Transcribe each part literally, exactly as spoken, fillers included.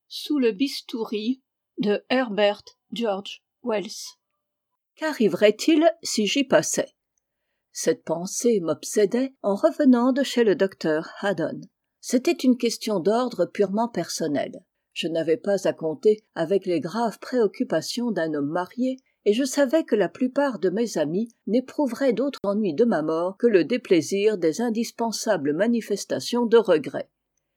Sous le bistouri de Herbert George Wells. Qu'arriverait-il si j'y passais? Cette pensée m'obsédait en revenant de chez le docteur Haddon. C'était une question d'ordre purement personnel. Je n'avais pas à compter avec les graves préoccupations d'un homme marié, et je savais que la plupart de mes amis n'éprouveraient d'autre ennui de ma mort que le déplaisir des indispensables manifestations de regret.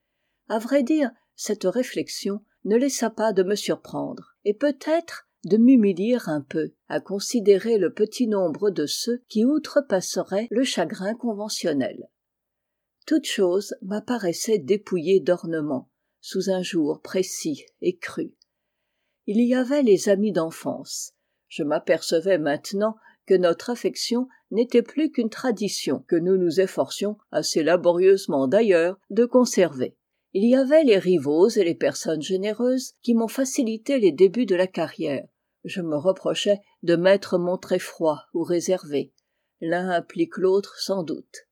À vrai dire, cette réflexion ne laissa pas de me surprendre, et peut-être de m'humilier un peu, à considérer le petit nombre de ceux qui outrepasseraient le chagrin conventionnel. Toute chose m'apparaissait dépouillée d'ornements, sous un jour précis et cru. Il y avait les amis d'enfance. Je m'apercevais maintenant que notre affection n'était plus qu'une tradition que nous nous efforcions, assez laborieusement d'ailleurs, de conserver. Il y avait les rivaux et les personnes généreuses qui m'ont facilité les débuts de la carrière. Je me reprochais de m'être montré froid ou réservé. L'un implique l'autre sans doute.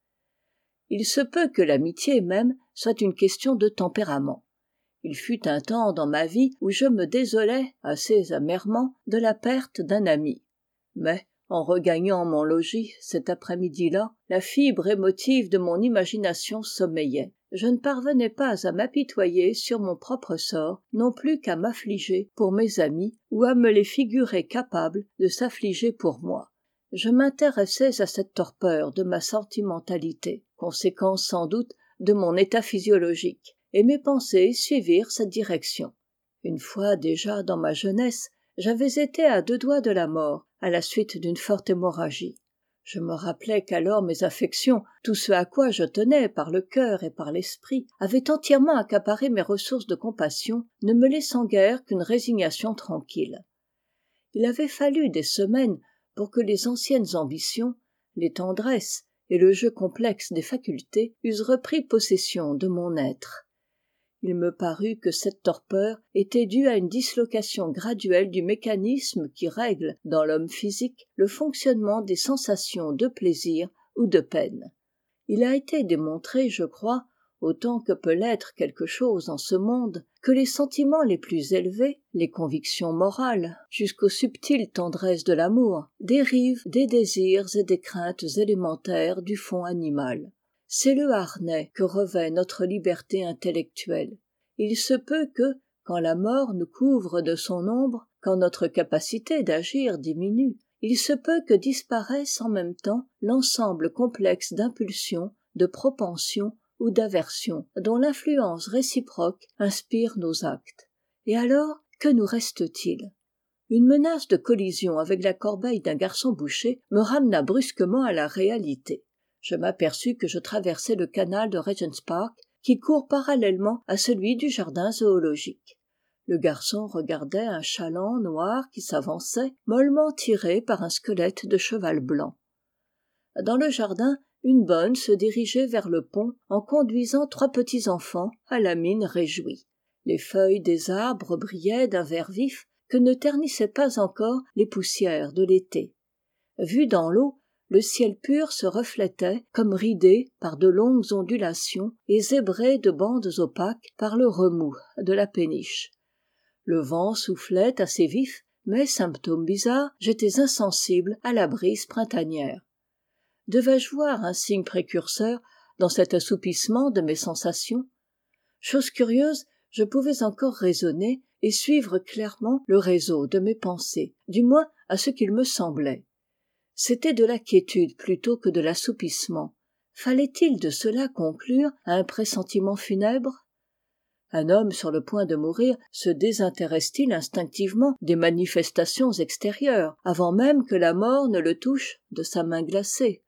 Il se peut que l'amitié même soit une question de tempérament. Il fut un temps dans ma vie où je me désolais, assez amèrement, de la perte d'un ami. Mais, en regagnant mon logis cet après-midi-là, la fibre émotive de mon imagination sommeillait. Je ne parvenais pas à m'apitoyer sur mon propre sort, non plus qu'à m'affliger pour mes amis ou à me les figurer capables de s'affliger pour moi. Je m'intéressais à cette torpeur de ma sentimentalité, conséquence sans doute de mon état physiologique, et mes pensées suivirent cette direction. Une fois déjà dans ma jeunesse, j'avais été à deux doigts de la mort, à la suite d'une forte hémorragie. Je me rappelais qu'alors mes affections, tout ce à quoi je tenais par le cœur et par l'esprit, avaient entièrement accaparé mes ressources de compassion, ne me laissant guère qu'une résignation tranquille. Il avait fallu des semaines pour que les anciennes ambitions, les tendresses et le jeu complexe des facultés eussent repris possession de mon être. Il me parut que cette torpeur était due à une dislocation graduelle du mécanisme qui règle, dans l'homme physique, le fonctionnement des sensations de plaisir ou de peine. Il a été démontré, je crois, autant que peut l'être quelque chose en ce monde, que les sentiments les plus élevés, les convictions morales, jusqu'aux subtiles tendresses de l'amour, dérivent des désirs et des craintes élémentaires du fond animal. C'est le harnais que revêt notre liberté intellectuelle. Il se peut que, quand la mort nous couvre de son ombre, quand notre capacité d'agir diminue, il se peut que disparaisse en même temps l'ensemble complexe d'impulsions, de propensions ou d'aversions dont l'influence réciproque inspire nos actes. Et alors, que nous reste-t-il ? Une menace de collision avec la corbeille d'un garçon boucher me ramena brusquement à la réalité. Je m'aperçus que je traversais le canal de Regent's Park, qui court parallèlement à celui du jardin zoologique. Le garçon regardait un chaland noir qui s'avançait, mollement tiré par un squelette de cheval blanc. Dans le jardin, une bonne se dirigeait vers le pont en conduisant trois petits enfants à la mine réjouie. Les feuilles des arbres brillaient d'un vert vif que ne ternissaient pas encore les poussières de l'été. Vu dans l'eau, le ciel pur se reflétait comme ridé par de longues ondulations et zébré de bandes opaques par le remous de la péniche. Le vent soufflait assez vif, mais, symptôme bizarre, j'étais insensible à la brise printanière. Devais-je voir un signe précurseur dans cet assoupissement de mes sensations? Chose curieuse, je pouvais encore raisonner et suivre clairement le réseau de mes pensées, du moins à ce qu'il me semblait. C'était de la quiétude plutôt que de l'assoupissement. Fallait-il de cela conclure à un pressentiment funèbre? Un homme sur le point de mourir se désintéresse-t-il instinctivement des manifestations extérieures, avant même que la mort ne le touche de sa main glacée?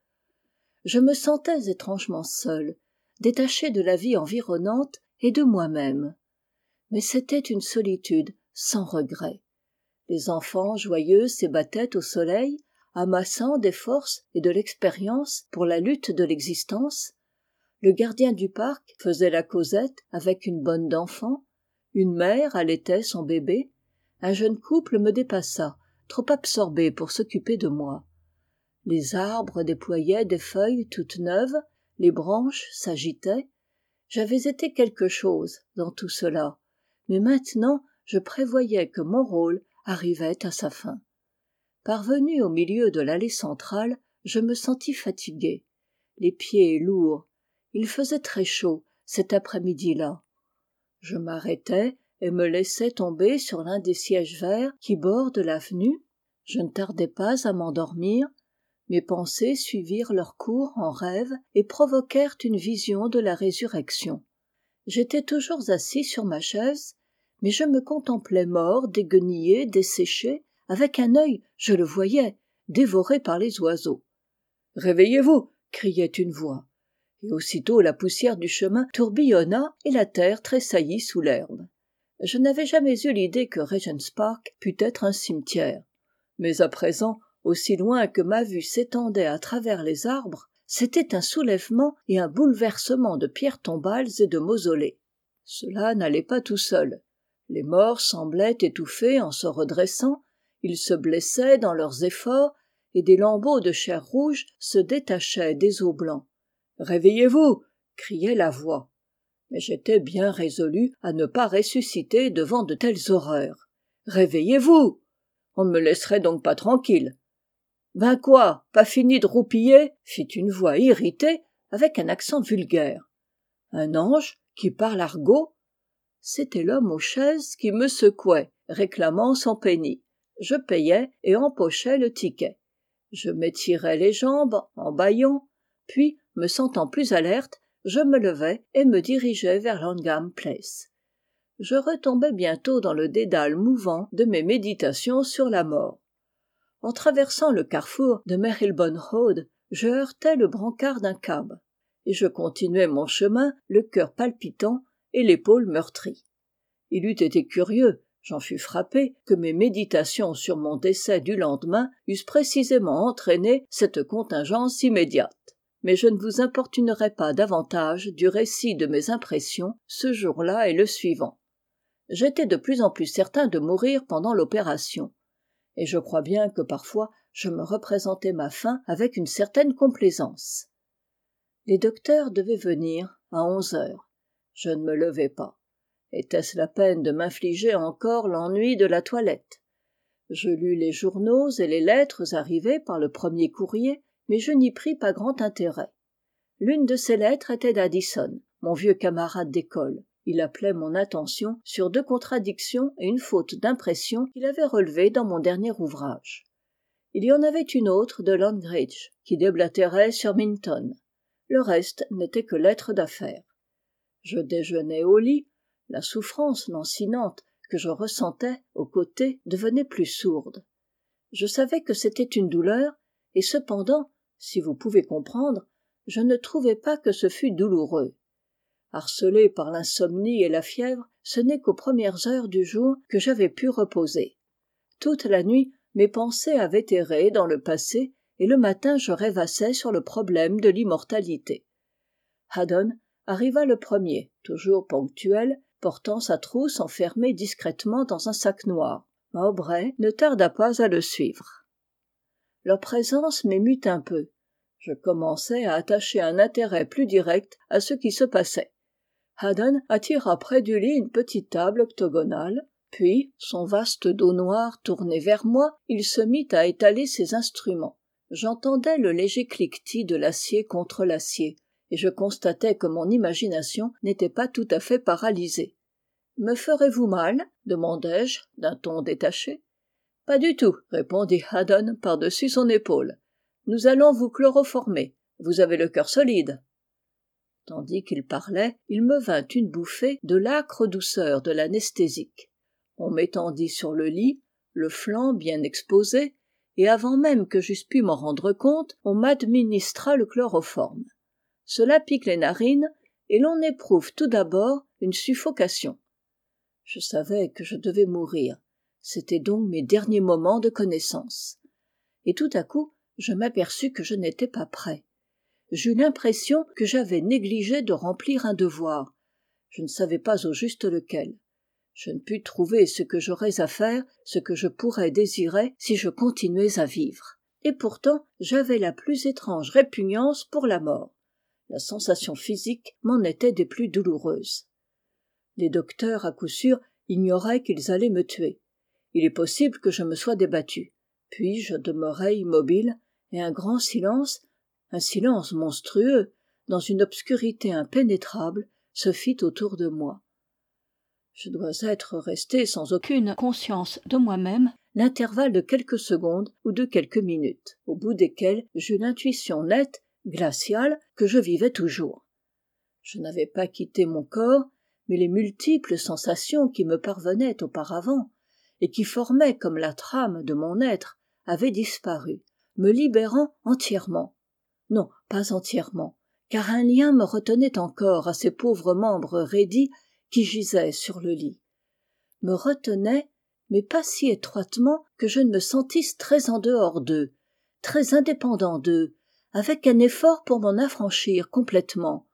Je me sentais étrangement seul, détaché de la vie environnante et de moi-même. Mais c'était une solitude sans regret. Les enfants joyeux s'ébattaient au soleil, amassant des forces et de l'expérience pour la lutte de l'existence. Le gardien du parc faisait la causette avec une bonne d'enfants. Une mère allaitait son bébé. Un jeune couple me dépassa, trop absorbé pour s'occuper de moi. Les arbres déployaient des feuilles toutes neuves, les branches s'agitaient. J'avais été quelque chose dans tout cela, mais maintenant je prévoyais que mon rôle arrivait à sa fin. Parvenu au milieu de l'allée centrale, je me sentis fatigué, les pieds lourds. Il faisait très chaud cet après-midi-là. Je m'arrêtai et me laissai tomber sur l'un des sièges verts qui bordent l'avenue. Je ne tardai pas à m'endormir. Mes pensées suivirent leur cours en rêve et provoquèrent une vision de la résurrection. J'étais toujours assis sur ma chaise, mais je me contemplais mort, déguenillé, desséché, avec un œil, je le voyais, dévoré par les oiseaux. « Réveillez-vous !» criait une voix. Et aussitôt la poussière du chemin tourbillonna et la terre tressaillit sous l'herbe. Je n'avais jamais eu l'idée que Regent's Park pût être un cimetière. Mais à présent, aussi loin que ma vue s'étendait à travers les arbres, c'était un soulèvement et un bouleversement de pierres tombales et de mausolées. Cela n'allait pas tout seul. Les morts semblaient étouffés en se redressant, ils se blessaient dans leurs efforts, et des lambeaux de chair rouge se détachaient des os blancs. « Réveillez-vous !» criait la voix. Mais j'étais bien résolu à ne pas ressusciter devant de telles horreurs. « Réveillez-vous ! On ne me laisserait donc pas tranquille. »« Ben quoi, pas fini de roupiller ?» fit une voix irritée avec un accent vulgaire. Un ange qui parle argot? C'était l'homme aux chaises qui me secouait, réclamant son penny. Je payais et empochais le ticket. Je m'étirais les jambes en bâillant, puis, me sentant plus alerte, je me levai et me dirigeai vers Langham Place. Je retombais bientôt dans le dédale mouvant de mes méditations sur la mort. En traversant le carrefour de Marylebone Road, je heurtai le brancard d'un cab, et je continuai mon chemin, le cœur palpitant et l'épaule meurtrie. Il eût été curieux, j'en fus frappé, que mes méditations sur mon décès du lendemain eussent précisément entraîné cette contingence immédiate. Mais je ne vous importunerai pas davantage du récit de mes impressions ce jour-là et le suivant. J'étais de plus en plus certain de mourir pendant l'opération, et je crois bien que parfois je me représentais ma fin avec une certaine complaisance. Les docteurs devaient venir à onze heures. Je ne me levai pas. Était-ce la peine de m'infliger encore l'ennui de la toilette? Je lus les journaux et les lettres arrivées par le premier courrier, mais je n'y pris pas grand intérêt. L'une de ces lettres était d'Addison, mon vieux camarade d'école. Il appelait mon attention sur deux contradictions et une faute d'impression qu'il avait relevées dans mon dernier ouvrage. Il y en avait une autre de Longridge, qui déblatérait sur Minton. Le reste n'était que lettres d'affaires. Je déjeunais au lit, la souffrance lancinante que je ressentais aux côtés devenait plus sourde. Je savais que c'était une douleur, et cependant, si vous pouvez comprendre, je ne trouvais pas que ce fût douloureux. Harcelé par l'insomnie et la fièvre, ce n'est qu'aux premières heures du jour que j'avais pu reposer. Toute la nuit, mes pensées avaient erré dans le passé, et le matin je rêvassais sur le problème de l'immortalité. Haddon arriva le premier, toujours ponctuel, portant sa trousse enfermée discrètement dans un sac noir. Mowbray ne tarda pas à le suivre. Leur présence m'émut un peu. Je commençai à attacher un intérêt plus direct à ce qui se passait. Haddon attira près du lit une petite table octogonale, puis, son vaste dos noir tourné vers moi, il se mit à étaler ses instruments. J'entendais le léger cliquetis de l'acier contre l'acier, et je constatais que mon imagination n'était pas tout à fait paralysée. « Me ferez-vous mal ?» demandai-je d'un ton détaché. « Pas du tout » répondit Haddon par-dessus son épaule. « Nous allons vous chloroformer. Vous avez le cœur solide. » Tandis qu'il parlait, il me vint une bouffée de l'âcre douceur de l'anesthésique. On m'étendit sur le lit, le flanc bien exposé, et avant même que j'eusse pu m'en rendre compte, on m'administra le chloroforme. Cela pique les narines, et l'on éprouve tout d'abord une suffocation. Je savais que je devais mourir. C'étaient donc mes derniers moments de connaissance. Et tout à coup, je m'aperçus que je n'étais pas prêt. J'eus l'impression que j'avais négligé de remplir un devoir. Je ne savais pas au juste lequel. Je ne pus trouver ce que j'aurais à faire, ce que je pourrais désirer si je continuais à vivre. Et pourtant, j'avais la plus étrange répugnance pour la mort. La sensation physique m'en était des plus douloureuses. Les docteurs, à coup sûr, ignorait qu'ils allaient me tuer. Il est possible que je me sois débattu. Puis je demeurai immobile, et un grand silence, un silence monstrueux, dans une obscurité impénétrable, se fit autour de moi. Je dois être resté sans aucune conscience de moi-même l'intervalle de quelques secondes ou de quelques minutes, au bout desquelles j'eus l'intuition nette, glaciale, que je vivais toujours. Je n'avais pas quitté mon corps, mais les multiples sensations qui me parvenaient auparavant, et qui formaient comme la trame de mon être, avaient disparu, me libérant entièrement. Non, pas entièrement, car un lien me retenait encore à ces pauvres membres raidis qui gisaient sur le lit. Me retenait, mais pas si étroitement que je ne me sentisse très en dehors d'eux, très indépendant d'eux, avec un effort pour m'en affranchir complètement.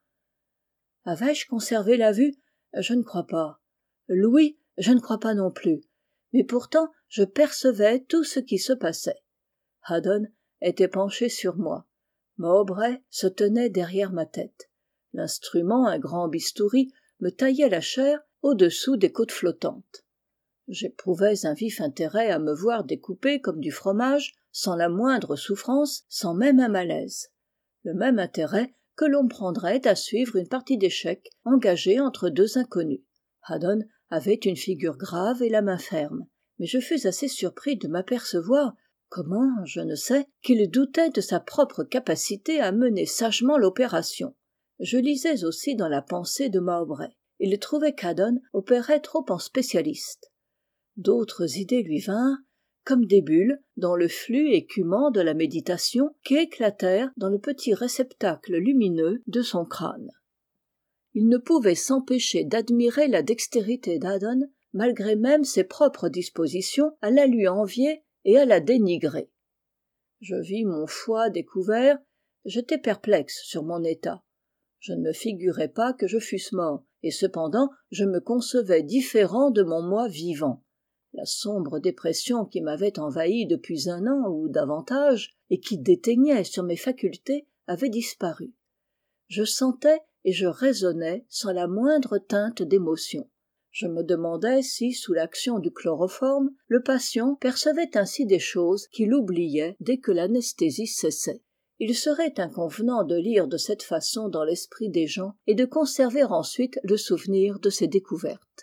Avais-je conservé la vue? Je ne crois pas. L'ouïe, je ne crois pas non plus. Mais pourtant, je percevais tout ce qui se passait. Haddon était penché sur moi. Mowbray se tenait derrière ma tête. L'instrument, un grand bistouri, me taillait la chair au-dessous des côtes flottantes. J'éprouvais un vif intérêt à me voir découper comme du fromage, sans la moindre souffrance, sans même un malaise. Le même intérêt que l'on prendrait à suivre une partie d'échecs engagée entre deux inconnus. Haddon avait une figure grave et la main ferme, mais je fus assez surpris de m'apercevoir, comment, je ne sais, qu'il doutait de sa propre capacité à mener sagement l'opération. Je lisais aussi dans la pensée de Mowbray. Il trouvait qu'Haddon opérait trop en spécialiste. D'autres idées lui vinrent, comme des bulles dans le flux écumant de la méditation qui éclatèrent dans le petit réceptacle lumineux de son crâne. Il ne pouvait s'empêcher d'admirer la dextérité d'Haddon, malgré même ses propres dispositions à la lui envier et à la dénigrer. Je vis mon foie découvert, j'étais perplexe sur mon état. Je ne me figurais pas que je fusse mort, et cependant je me concevais différent de mon moi vivant. La sombre dépression qui m'avait envahi depuis un an ou davantage, et qui déteignait sur mes facultés, avait disparu. Je sentais et je raisonnais sans la moindre teinte d'émotion. Je me demandais si, sous l'action du chloroforme, le patient percevait ainsi des choses qu'il oubliait dès que l'anesthésie cessait. Il serait inconvenant de lire de cette façon dans l'esprit des gens et de conserver ensuite le souvenir de ces découvertes.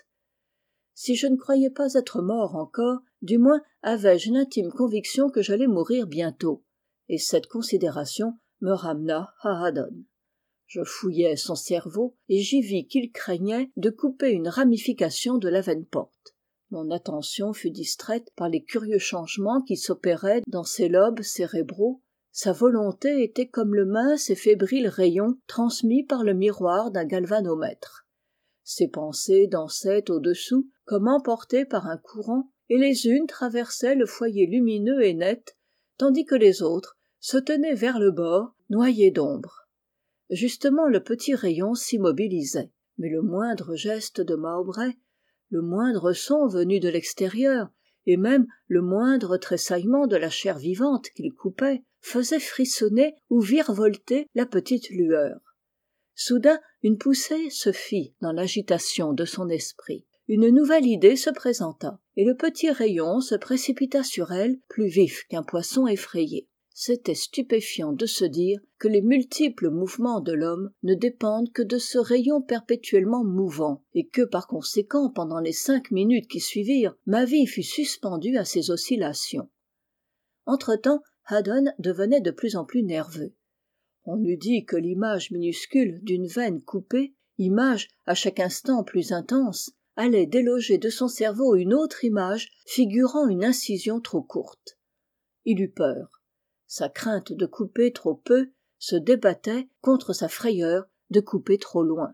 Si je ne croyais pas être mort encore, du moins avais-je l'intime conviction que j'allais mourir bientôt, et cette considération me ramena à Haddon. Je fouillai son cerveau et j'y vis qu'il craignait de couper une ramification de la veine porte. Mon attention fut distraite par les curieux changements qui s'opéraient dans ses lobes cérébraux. Sa volonté était comme le mince et fébrile rayon transmis par le miroir d'un galvanomètre. Ses pensées dansaient au-dessous, comme emportées par un courant, et les unes traversaient le foyer lumineux et net, tandis que les autres se tenaient vers le bord, noyées d'ombre. Justement le petit rayon s'immobilisait, mais le moindre geste de Mowbray, le moindre son venu de l'extérieur, et même le moindre tressaillement de la chair vivante qu'il coupait, faisait frissonner ou virevolter la petite lueur. Soudain, une poussée se fit dans l'agitation de son esprit. Une nouvelle idée se présenta, et le petit rayon se précipita sur elle, plus vif qu'un poisson effrayé. C'était stupéfiant de se dire que les multiples mouvements de l'homme ne dépendent que de ce rayon perpétuellement mouvant, et que par conséquent, pendant les cinq minutes qui suivirent, ma vie fut suspendue à ces oscillations. Entre-temps, Haddon devenait de plus en plus nerveux. On eût dit que l'image minuscule d'une veine coupée, image à chaque instant plus intense, allait déloger de son cerveau une autre image figurant une incision trop courte. Il eut peur. Sa crainte de couper trop peu se débattait contre sa frayeur de couper trop loin.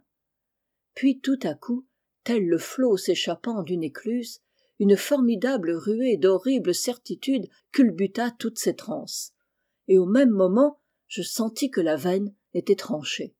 Puis tout à coup, tel le flot s'échappant d'une écluse, une formidable ruée d'horribles certitudes culbuta toutes ces transes. Et au même moment, je sentis que la veine était tranchée.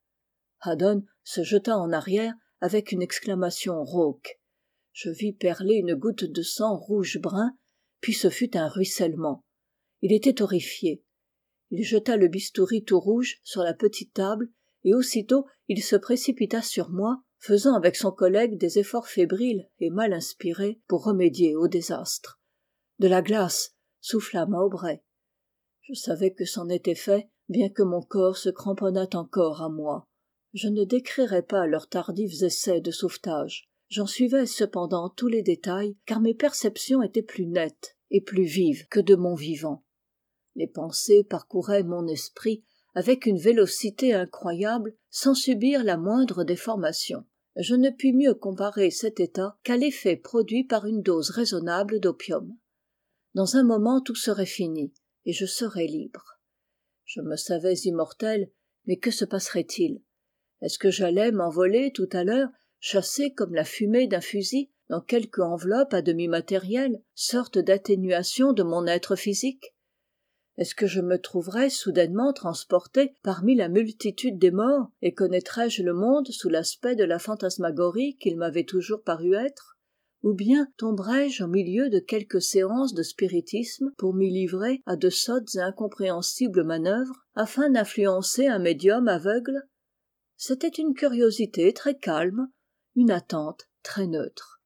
Haddon se jeta en arrière avec une exclamation rauque. Je vis perler une goutte de sang rouge-brun, puis ce fut un ruissellement. Il était horrifié. Il jeta le bistouri tout rouge sur la petite table, et aussitôt il se précipita sur moi, faisant avec son collègue des efforts fébriles et mal inspirés pour remédier au désastre. « De la glace !» souffla Mowbray. Je savais que c'en était fait, bien que mon corps se cramponnât encore à moi. Je ne décrirai pas leurs tardifs essais de sauvetage. J'en suivais cependant tous les détails, car mes perceptions étaient plus nettes et plus vives que de mon vivant. Les pensées parcouraient mon esprit avec une vélocité incroyable, sans subir la moindre déformation. Je ne puis mieux comparer cet état qu'à l'effet produit par une dose raisonnable d'opium. Dans un moment tout serait fini, et je serais libre. Je me savais immortel, mais que se passerait-il? Est-ce que j'allais m'envoler tout à l'heure, chassé comme la fumée d'un fusil, dans quelque enveloppe à demi matérielle, sorte d'atténuation de mon être physique? Est-ce que je me trouverais soudainement transporté parmi la multitude des morts, et connaîtrais-je le monde sous l'aspect de la fantasmagorie qu'il m'avait toujours paru être? Ou bien tomberais-je au milieu de quelques séances de spiritisme pour m'y livrer à de sottes et incompréhensibles manœuvres, afin d'influencer un médium aveugle? C'était une curiosité très calme, une attente très neutre.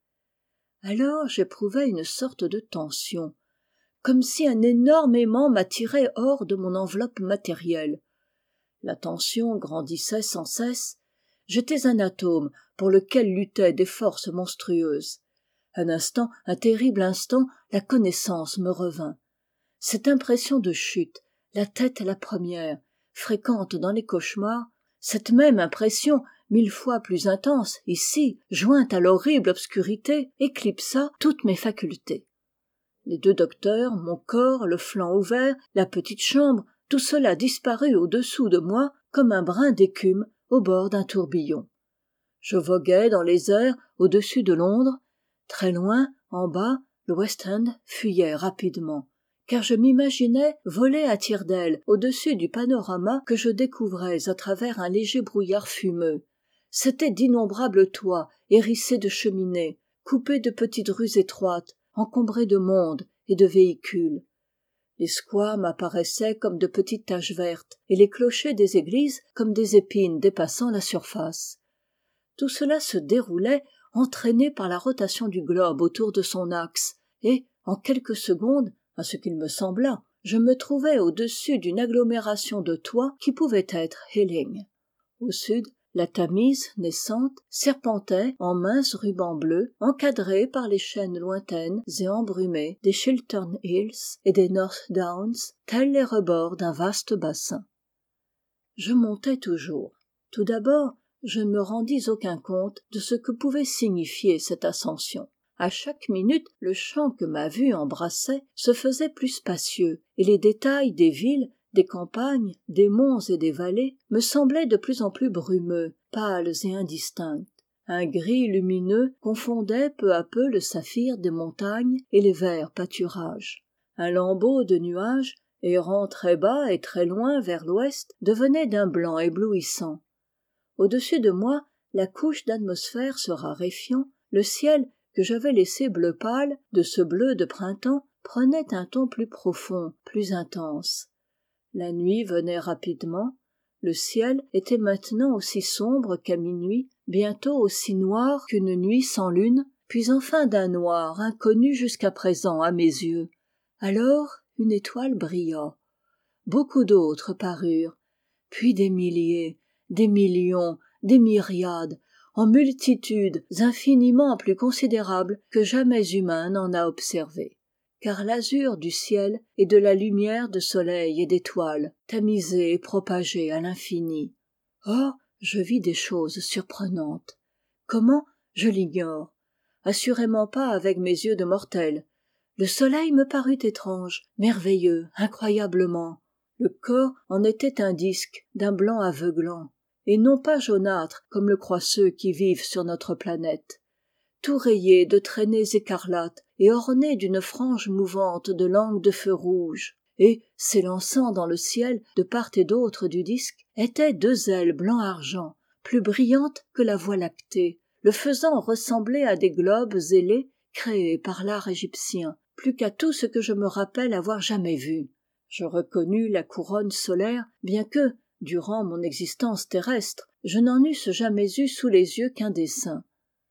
Alors j'éprouvais une sorte de tension, comme si un énorme aimant m'attirait hors de mon enveloppe matérielle. La tension grandissait sans cesse. J'étais un atome pour lequel luttaient des forces monstrueuses. Un instant, un terrible instant, la connaissance me revint. Cette impression de chute, la tête la première, fréquente dans les cauchemars, cette même impression, mille fois plus intense, ici, jointe à l'horrible obscurité, éclipsa toutes mes facultés. Les deux docteurs, mon corps, le flanc ouvert, la petite chambre, tout cela disparut au-dessous de moi comme un brin d'écume au bord d'un tourbillon. Je voguais dans les airs au-dessus de Londres. Très loin, en bas, le West End fuyait rapidement, car je m'imaginais voler à tire-d'aile au-dessus du panorama que je découvrais à travers un léger brouillard fumeux. C'étaient d'innombrables toits hérissés de cheminées, coupés de petites rues étroites, encombrées de monde et de véhicules. Les squares m'apparaissaient comme de petites taches vertes, et les clochers des églises comme des épines dépassant la surface. Tout cela se déroulait, entraîné par la rotation du globe autour de son axe, et, en quelques secondes, à ce qu'il me sembla, je me trouvais au-dessus d'une agglomération de toits qui pouvait être Ealing. Au sud, la Tamise, naissante, serpentait en minces rubans bleus, encadrée par les chaînes lointaines et embrumées des Chiltern Hills et des North Downs, tels les rebords d'un vaste bassin. Je montais toujours. Tout d'abord, je ne me rendis aucun compte de ce que pouvait signifier cette ascension. À chaque minute, le champ que ma vue embrassait se faisait plus spacieux, et les détails des villes, des campagnes, des monts et des vallées me semblaient de plus en plus brumeux, pâles et indistincts. Un gris lumineux confondait peu à peu le saphir des montagnes et les verts pâturages. Un lambeau de nuages, errant très bas et très loin vers l'ouest, devenait d'un blanc éblouissant. Au-dessus de moi, la couche d'atmosphère se raréfiant, le ciel, que j'avais laissé bleu pâle, de ce bleu de printemps, prenait un ton plus profond, plus intense. La nuit venait rapidement, le ciel était maintenant aussi sombre qu'à minuit, bientôt aussi noir qu'une nuit sans lune, puis enfin d'un noir inconnu jusqu'à présent à mes yeux. Alors une étoile brilla. Beaucoup d'autres parurent, puis des milliers, des millions, des myriades, en multitudes infiniment plus considérables que jamais humain n'en a observé. Car l'azur du ciel est de la lumière de soleil et d'étoiles, tamisée et propagée à l'infini. Or, je vis des choses surprenantes. Comment? Je l'ignore. Assurément pas avec mes yeux de mortel. Le soleil me parut étrange, merveilleux, incroyablement. Le corps en était un disque d'un blanc aveuglant, et non pas jaunâtre comme le croient ceux qui vivent sur notre planète. Tout rayé de traînées écarlates et orné d'une frange mouvante de langues de feu rouge, et, s'élançant dans le ciel de part et d'autre du disque, étaient deux ailes blanc-argent, plus brillantes que la Voie lactée, le faisant ressembler à des globes ailés créés par l'art égyptien, plus qu'à tout ce que je me rappelle avoir jamais vu. Je reconnus la couronne solaire, bien que, Durant mon existence terrestre, je n'en eusse jamais eu sous les yeux qu'un dessin.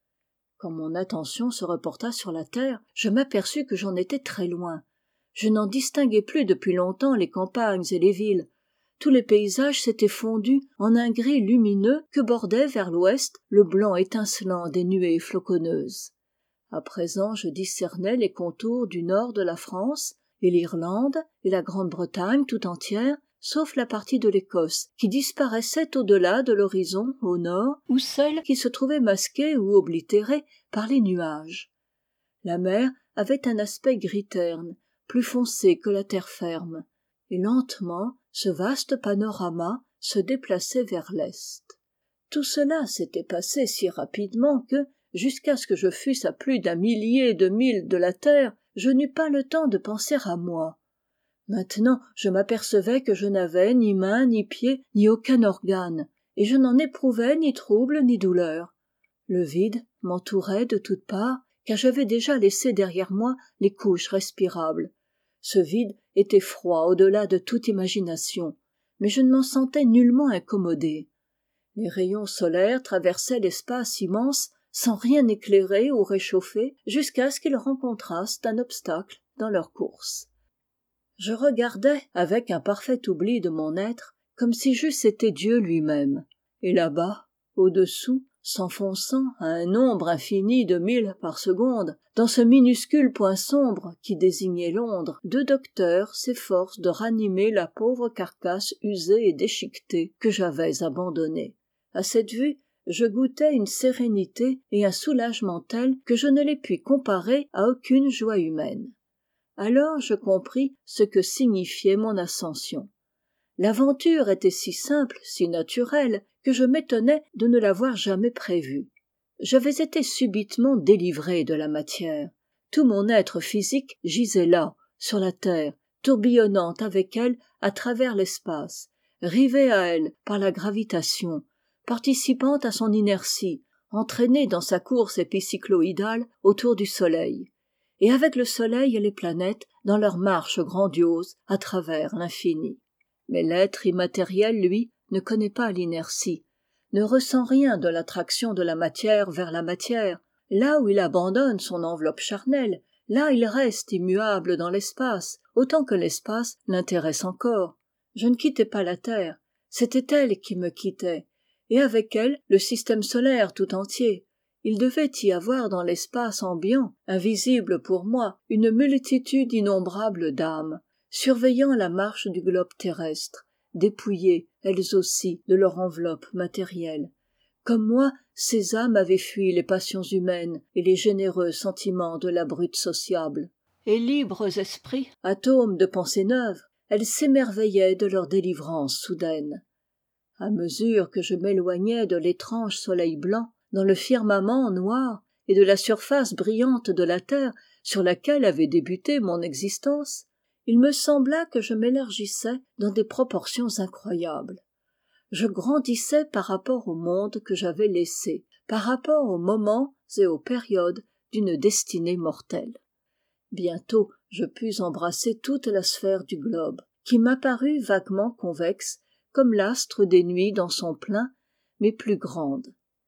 Quand mon attention se reporta sur la terre, je m'aperçus que j'en étais très loin. Je n'en distinguais plus depuis longtemps les campagnes et les villes. Tous les paysages s'étaient fondus en un gris lumineux que bordait vers l'ouest le blanc étincelant des nuées floconneuses. À présent je discernais les contours du nord de la France, et l'Irlande, et la Grande-Bretagne tout entière, sauf la partie de l'Écosse qui disparaissait au-delà de l'horizon au nord, ou celle qui se trouvait masquée ou oblitérée par les nuages. La mer avait un aspect gris terne, plus foncé que la terre ferme, et lentement ce vaste panorama se déplaçait vers l'est. Tout cela s'était passé si rapidement que, jusqu'à ce que je fusse à plus d'un millier de milles de la terre, je n'eus pas le temps de penser à moi. Maintenant je m'apercevais que je n'avais ni mains ni pieds ni aucun organe, et je n'en éprouvais ni trouble ni douleur. Le vide m'entourait de toutes parts, car j'avais déjà laissé derrière moi les couches respirables. Ce vide était froid au-delà de toute imagination, mais je ne m'en sentais nullement incommodé. Les rayons solaires traversaient l'espace immense sans rien éclairer ou réchauffer, jusqu'à ce qu'ils rencontrassent un obstacle dans leur course. Je regardais avec un parfait oubli de mon être, comme si j'eusse été Dieu lui-même. Et là-bas, au-dessous, s'enfonçant à un nombre infini de milles par seconde, dans ce minuscule point sombre qui désignait Londres, deux docteurs s'efforcent de ranimer la pauvre carcasse usée et déchiquetée que j'avais abandonnée. À cette vue, je goûtais une sérénité et un soulagement tels que je ne les puis comparer à aucune joie humaine. Alors je compris ce que signifiait mon ascension. L'aventure était si simple, si naturelle, que je m'étonnais de ne l'avoir jamais prévue. J'avais été subitement délivré de la matière. Tout mon être physique gisait là, sur la terre, tourbillonnant avec elle à travers l'espace, rivé à elle par la gravitation, participant à son inertie, entraîné dans sa course épicycloïdale autour du soleil, et avec le soleil et les planètes dans leur marche grandiose à travers l'infini. Mais l'être immatériel, lui, ne connaît pas l'inertie, ne ressent rien de l'attraction de la matière vers la matière. Là où il abandonne son enveloppe charnelle, là il reste immuable dans l'espace, autant que l'espace l'intéresse encore. Je ne quittais pas la Terre, c'était elle qui me quittait, et avec elle le système solaire tout entier. Il devait y avoir dans l'espace ambiant, invisible pour moi, une multitude innombrable d'âmes, surveillant la marche du globe terrestre, dépouillées, elles aussi, de leur enveloppe matérielle. Comme moi, ces âmes avaient fui les passions humaines et les généreux sentiments de la brute sociable. Et libres esprits, atomes de pensées neuves, elles s'émerveillaient de leur délivrance soudaine. À mesure que je m'éloignais de l'étrange soleil blanc, dans le firmament noir, et de la surface brillante de la terre sur laquelle avait débuté mon existence, il me sembla que je m'élargissais dans des proportions incroyables. Je grandissais par rapport au monde que j'avais laissé, par rapport aux moments et aux périodes d'une destinée mortelle. Bientôt je pus embrasser toute la sphère du globe, qui m'apparut vaguement convexe, comme l'astre des nuits dans son plein, mais plus grande.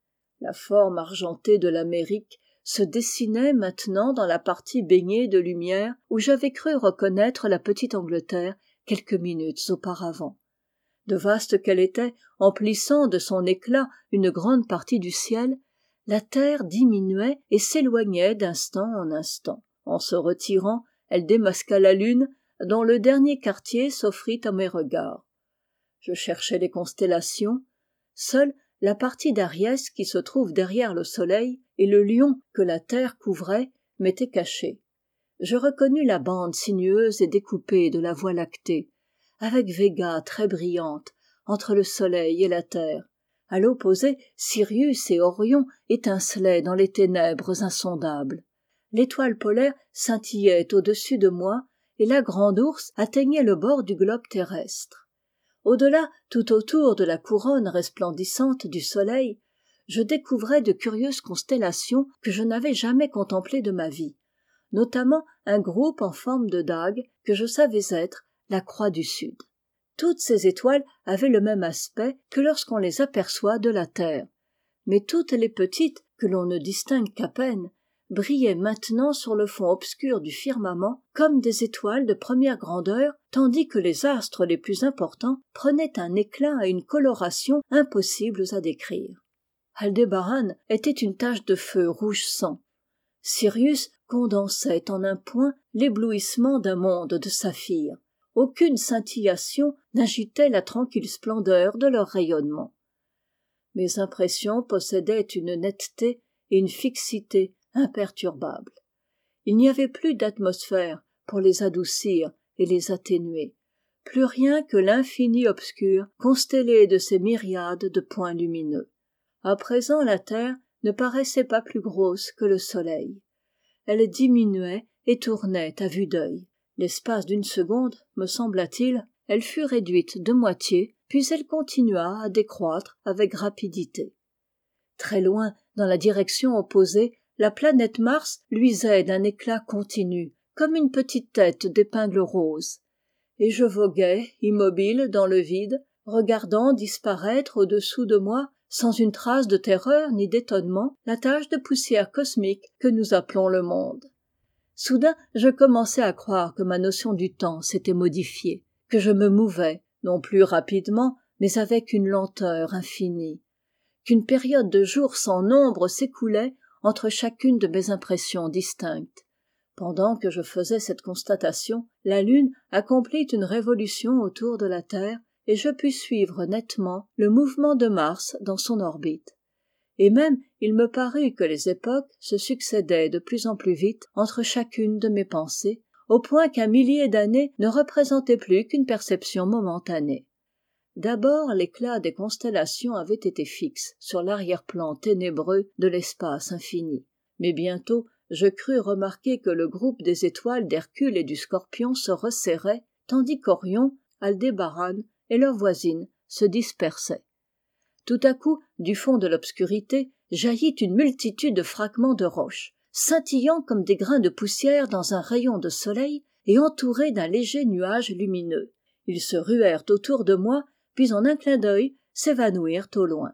La forme argentée de l'Amérique se dessinait maintenant dans la partie baignée de lumière où j'avais cru reconnaître la petite Angleterre quelques minutes auparavant. De vaste qu'elle était, emplissant de son éclat une grande partie du ciel, la terre diminuait et s'éloignait d'instant en instant. En se retirant, elle démasqua la lune, dont le dernier quartier s'offrit à mes regards. Je cherchais les constellations. Seule la partie d'Ariès qui se trouve derrière le soleil et le lion que la terre couvrait m'étaient cachés. Je reconnus la bande sinueuse et découpée de la Voie lactée, avec Véga très brillante entre le soleil et la terre. À l'opposé, Sirius et Orion étincelaient dans les ténèbres insondables. L'étoile polaire scintillait au-dessus de moi et la grande ourse atteignait le bord du globe terrestre. Au-delà, tout autour de la couronne resplendissante du soleil, je découvrais de curieuses constellations que je n'avais jamais contemplées de ma vie, notamment un groupe en forme de dague que je savais être la Croix du Sud. Toutes ces étoiles avaient le même aspect que lorsqu'on les aperçoit de la Terre, mais toutes les petites, que l'on ne distingue qu'à peine, brillaient maintenant sur le fond obscur du firmament comme des étoiles de première grandeur, tandis que les astres les plus importants prenaient un éclat et une coloration impossibles à décrire. Aldébaran était une tache de feu rouge sang. Sirius condensait en un point l'éblouissement d'un monde de saphir. Aucune scintillation n'agitait la tranquille splendeur de leur rayonnement. Mes impressions possédaient une netteté et une fixité imperturbables. Il n'y avait plus d'atmosphère pour les adoucir et les atténuer, plus rien que l'infini obscur constellé de ces myriades de points lumineux. À présent la Terre ne paraissait pas plus grosse que le Soleil. Elle diminuait et tournait à vue d'œil. L'espace d'une seconde, me sembla-t-il, elle fut réduite de moitié, puis elle continua à décroître avec rapidité. Très loin, dans la direction opposée, la planète Mars luisait d'un éclat continu, comme une petite tête d'épingle rose. Et je voguais, immobile dans le vide, regardant disparaître au-dessous de moi, sans une trace de terreur ni d'étonnement, la tache de poussière cosmique que nous appelons le monde. Soudain, je commençai à croire que ma notion du temps s'était modifiée, que je me mouvais, non plus rapidement, mais avec une lenteur infinie, qu'une période de jours sans nombre s'écoulait entre chacune de mes impressions distinctes. Pendant que je faisais cette constatation, la Lune accomplit une révolution autour de la Terre, et je pus suivre nettement le mouvement de Mars dans son orbite. Et même il me parut que les époques se succédaient de plus en plus vite entre chacune de mes pensées, au point qu'un millier d'années ne représentait plus qu'une perception momentanée. D'abord l'éclat des constellations avait été fixe sur l'arrière-plan ténébreux de l'espace infini, mais bientôt je crus remarquer que le groupe des étoiles d'Hercule et du Scorpion se resserrait, tandis qu'Orion, Aldébaran et leurs voisines se dispersaient. Tout à coup, du fond de l'obscurité, jaillit une multitude de fragments de roches, scintillant comme des grains de poussière dans un rayon de soleil et entourés d'un léger nuage lumineux. Ils se ruèrent autour de moi, puis en un clin d'œil s'évanouirent au loin.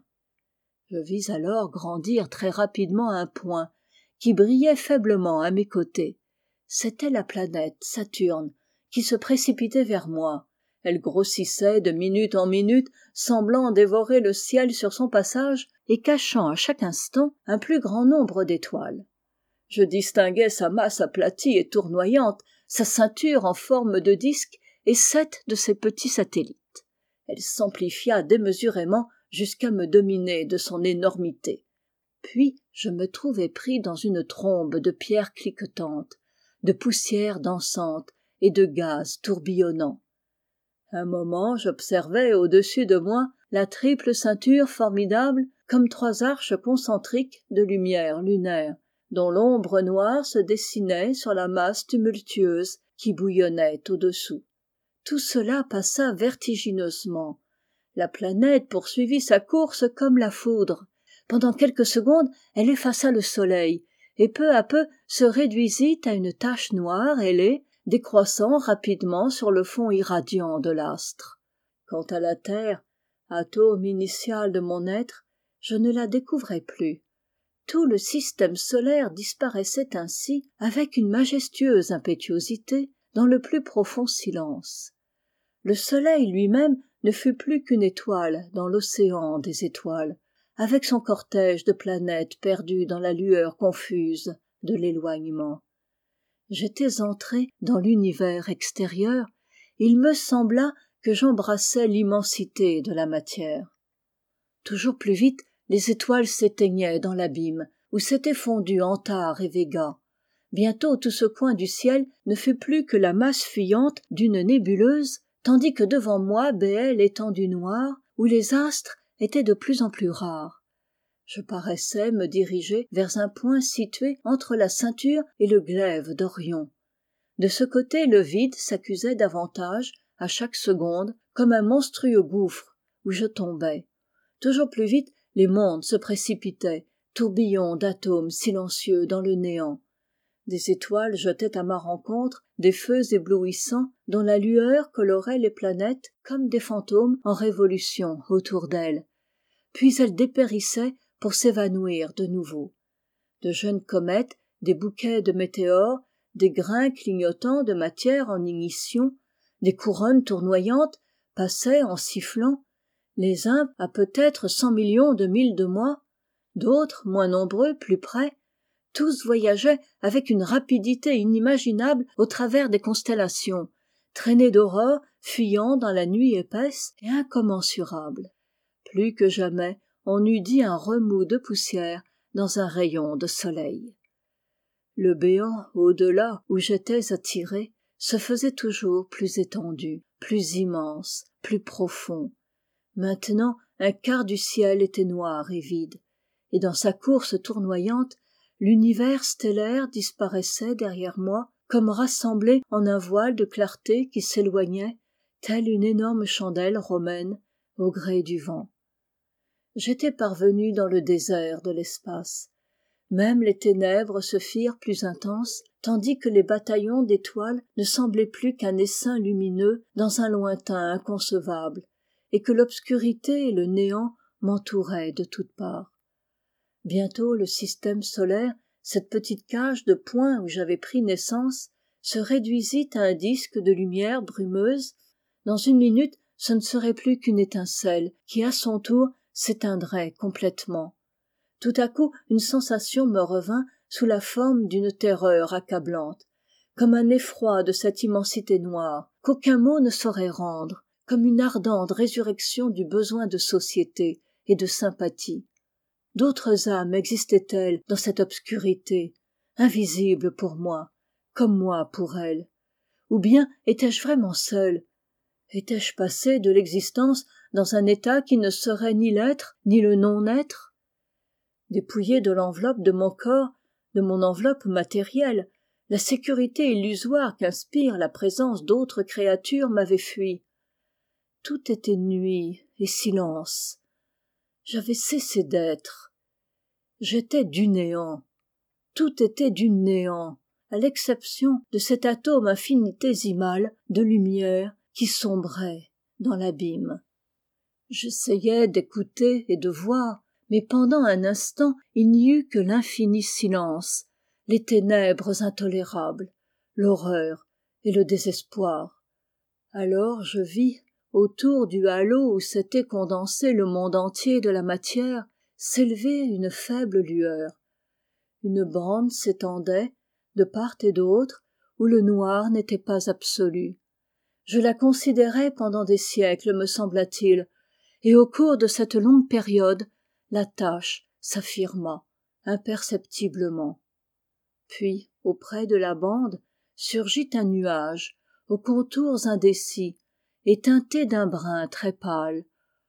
Je vis alors grandir très rapidement un point qui brillait faiblement à mes côtés. C'était la planète Saturne qui se précipitait vers moi. Elle grossissait de minute en minute, semblant dévorer le ciel sur son passage et cachant à chaque instant un plus grand nombre d'étoiles. Je distinguais sa masse aplatie et tournoyante, sa ceinture en forme de disque et sept de ses petits satellites. Elle s'amplifia démesurément jusqu'à me dominer de son énormité. Puis je me trouvai pris dans une trombe de pierres cliquetantes, de poussière dansante et de gaz tourbillonnant. Un moment j'observai au-dessus de moi la triple ceinture formidable comme trois arches concentriques de lumière lunaire, dont l'ombre noire se dessinait sur la masse tumultueuse qui bouillonnait au-dessous. Tout cela passa vertigineusement. La planète poursuivit sa course comme la foudre. Pendant quelques secondes, elle effaça le soleil, et peu à peu se réduisit à une tache noire ailée, décroissant rapidement sur le fond irradiant de l'astre. Quant à la Terre, atome initial de mon être, je ne la découvrais plus. Tout le système solaire disparaissait ainsi avec une majestueuse impétuosité dans le plus profond silence. Le soleil lui-même ne fut plus qu'une étoile dans l'océan des étoiles, avec son cortège de planètes perdues dans la lueur confuse de l'éloignement. J'étais entré dans l'univers extérieur, et il me sembla que j'embrassais l'immensité de la matière. Toujours plus vite, les étoiles s'éteignaient dans l'abîme, où s'étaient fondus Antar et Véga. Bientôt tout ce coin du ciel ne fut plus que la masse fuyante d'une nébuleuse, tandis que devant moi béait l'étendue noire, où les astres étaient de plus en plus rares. Je paraissais me diriger vers un point situé entre la ceinture et le glaive d'Orion. De ce côté, le vide s'accusait davantage, à chaque seconde, comme un monstrueux gouffre où je tombais. Toujours plus vite, les mondes se précipitaient, tourbillons d'atomes silencieux dans le néant. Des étoiles jetaient à ma rencontre des feux éblouissants dont la lueur colorait les planètes comme des fantômes en révolution autour d'elles, puis elles dépérissaient pour s'évanouir de nouveau. De jeunes comètes, des bouquets de météores, des grains clignotants de matière en ignition, des couronnes tournoyantes passaient en sifflant, les uns à peut-être cent millions de milles de moi, d'autres, moins nombreux, plus près, tous voyageaient avec une rapidité inimaginable au travers des constellations, traînés d'aurores fuyant dans la nuit épaisse et incommensurable. Plus que jamais on eût dit un remous de poussière dans un rayon de soleil. Le béant au-delà où j'étais attiré se faisait toujours plus étendu, plus immense, plus profond. Maintenant un quart du ciel était noir et vide, et dans sa course tournoyante, l'univers stellaire disparaissait derrière moi comme rassemblé en un voile de clarté qui s'éloignait, telle une énorme chandelle romaine au gré du vent. J'étais parvenu dans le désert de l'espace. Même les ténèbres se firent plus intenses, tandis que les bataillons d'étoiles ne semblaient plus qu'un essaim lumineux dans un lointain inconcevable, et que l'obscurité et le néant m'entouraient de toutes parts. Bientôt le système solaire, cette petite cage de points où j'avais pris naissance, se réduisit à un disque de lumière brumeuse. Dans une minute, ce ne serait plus qu'une étincelle qui, à son tour, s'éteindrait complètement. Tout à coup, une sensation me revint sous la forme d'une terreur accablante, comme un effroi de cette immensité noire, qu'aucun mot ne saurait rendre, comme une ardente résurrection du besoin de société et de sympathie. D'autres âmes existaient-elles dans cette obscurité, invisibles pour moi, comme moi pour elles? Ou bien étais-je vraiment seul? Étais-je passé de l'existence dans un état qui ne serait ni l'être, ni le non-être? Dépouillé de l'enveloppe de mon corps, de mon enveloppe matérielle, la sécurité illusoire qu'inspire la présence d'autres créatures m'avait fui. Tout était nuit et silence. J'avais cessé d'être. J'étais du néant. Tout était du néant, à l'exception de cet atome infinitésimal de lumière qui sombrait dans l'abîme. J'essayais d'écouter et de voir, mais pendant un instant il n'y eut que l'infini silence, les ténèbres intolérables, l'horreur et le désespoir. Alors je vis, autour du halo où s'était condensé le monde entier de la matière, s'élever une faible lueur. Une bande s'étendait, de part et d'autre, où le noir n'était pas absolu. Je la considérai pendant des siècles, me sembla-t-il, et au cours de cette longue période, la tache s'affirma, imperceptiblement. Puis, auprès de la bande, surgit un nuage, aux contours indécis, et teinté d'un brun très pâle.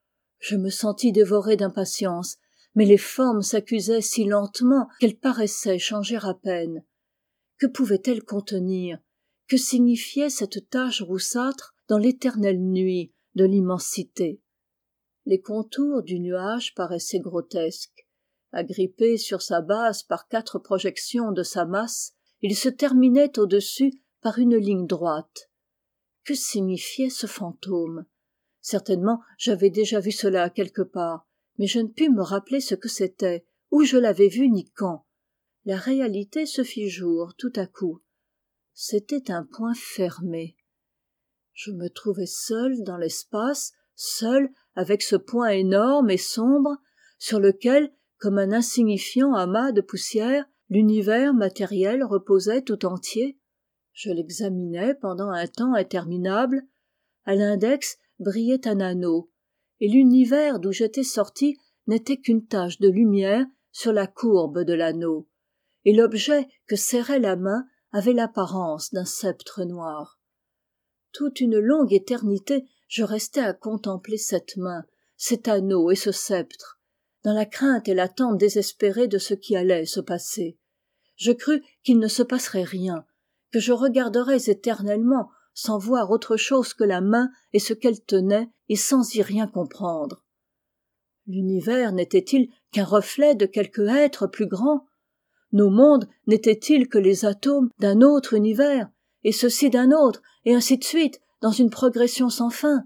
Je me sentis dévoré d'impatience, mais les formes s'accusaient si lentement qu'elles paraissaient changer à peine. Que pouvaient-elles contenir? Que signifiait cette tache roussâtre dans l'éternelle nuit de l'immensité? Les contours du nuage paraissaient grotesques. Agrippé sur sa base par quatre projections de sa masse, il se terminait au-dessus par une ligne droite. Que signifiait ce fantôme? Certainement, j'avais déjà vu cela quelque part, mais je ne pus me rappeler ce que c'était, où je l'avais vu ni quand. La réalité se fit jour tout à coup. C'était un point fermé. Je me trouvais seul dans l'espace, seul avec ce point énorme et sombre, sur lequel, comme un insignifiant amas de poussière, l'univers matériel reposait tout entier. Je l'examinais pendant un temps interminable. À l'index brillait un anneau, et l'univers d'où j'étais sorti n'était qu'une tache de lumière sur la courbe de l'anneau, et l'objet que serrait la main avait l'apparence d'un sceptre noir. Toute une longue éternité je restai à contempler cette main, cet anneau et ce sceptre, dans la crainte et l'attente désespérée de ce qui allait se passer. Je crus qu'il ne se passerait rien, que je regarderais éternellement sans voir autre chose que la main et ce qu'elle tenait, et sans y rien comprendre. L'univers n'était-il qu'un reflet de quelque être plus grand? Nos mondes n'étaient-ils que les atomes d'un autre univers, et ceux-ci d'un autre, et ainsi de suite, dans une progression sans fin?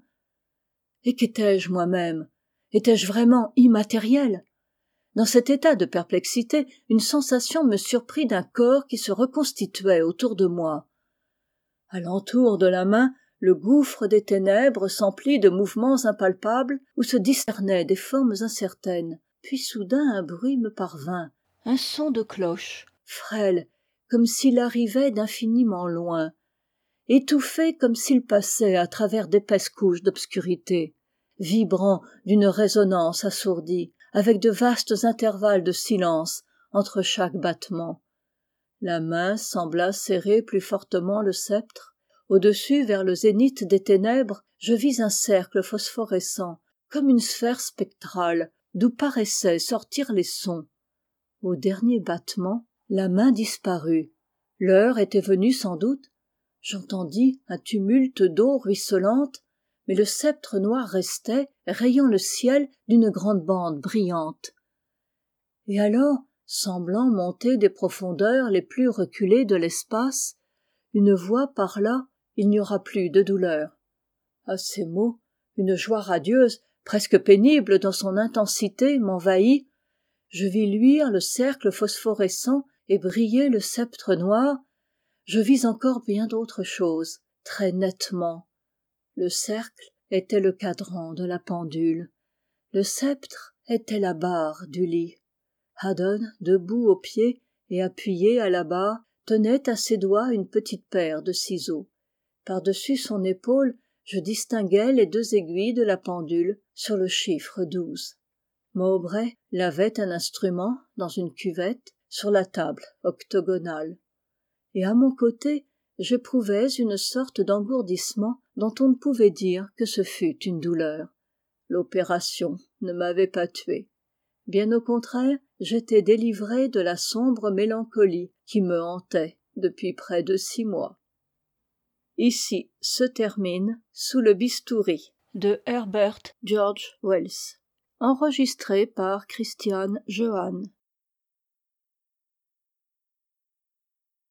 Et qu'étais-je moi-même? Étais-je vraiment immatériel? Dans cet état de perplexité, une sensation me surprit d'un corps qui se reconstituait autour de moi. À l'entour de la main, le gouffre des ténèbres s'emplit de mouvements impalpables où se discernaient des formes incertaines. Puis soudain un bruit me parvint, un son de cloche, frêle, comme s'il arrivait d'infiniment loin, étouffé comme s'il passait à travers d'épaisses couches d'obscurité, vibrant d'une résonance assourdie, avec de vastes intervalles de silence entre chaque battement. La main sembla serrer plus fortement le sceptre. Au-dessus, vers le zénith des ténèbres, je vis un cercle phosphorescent, comme une sphère spectrale, d'où paraissaient sortir les sons. Au dernier battement, la main disparut. L'heure était venue sans doute. J'entendis un tumulte d'eau ruisselante, mais le sceptre noir restait, rayant le ciel d'une grande bande brillante. Et alors, semblant monter des profondeurs les plus reculées de l'espace, une voix parla, il n'y aura plus de douleur. À ces mots, une joie radieuse, presque pénible dans son intensité, m'envahit. Je vis luire le cercle phosphorescent et briller le sceptre noir. Je vis encore bien d'autres choses, très nettement. Le cercle était le cadran de la pendule. Le sceptre était la barre du lit. Haddon, debout au pied et appuyé à la barre, tenait à ses doigts une petite paire de ciseaux. Par-dessus son épaule, je distinguais les deux aiguilles de la pendule sur le chiffre douze. Mowbray lavait un instrument dans une cuvette sur la table octogonale. Et à mon côté, j'éprouvais une sorte d'engourdissement dont on ne pouvait dire que ce fût une douleur. L'opération ne m'avait pas tué. Bien au contraire, j'étais délivré de la sombre mélancolie qui me hantait depuis près de six mois. Ici se termine Sous le bistouri de Herbert George Wells, enregistré par Christiane Johann.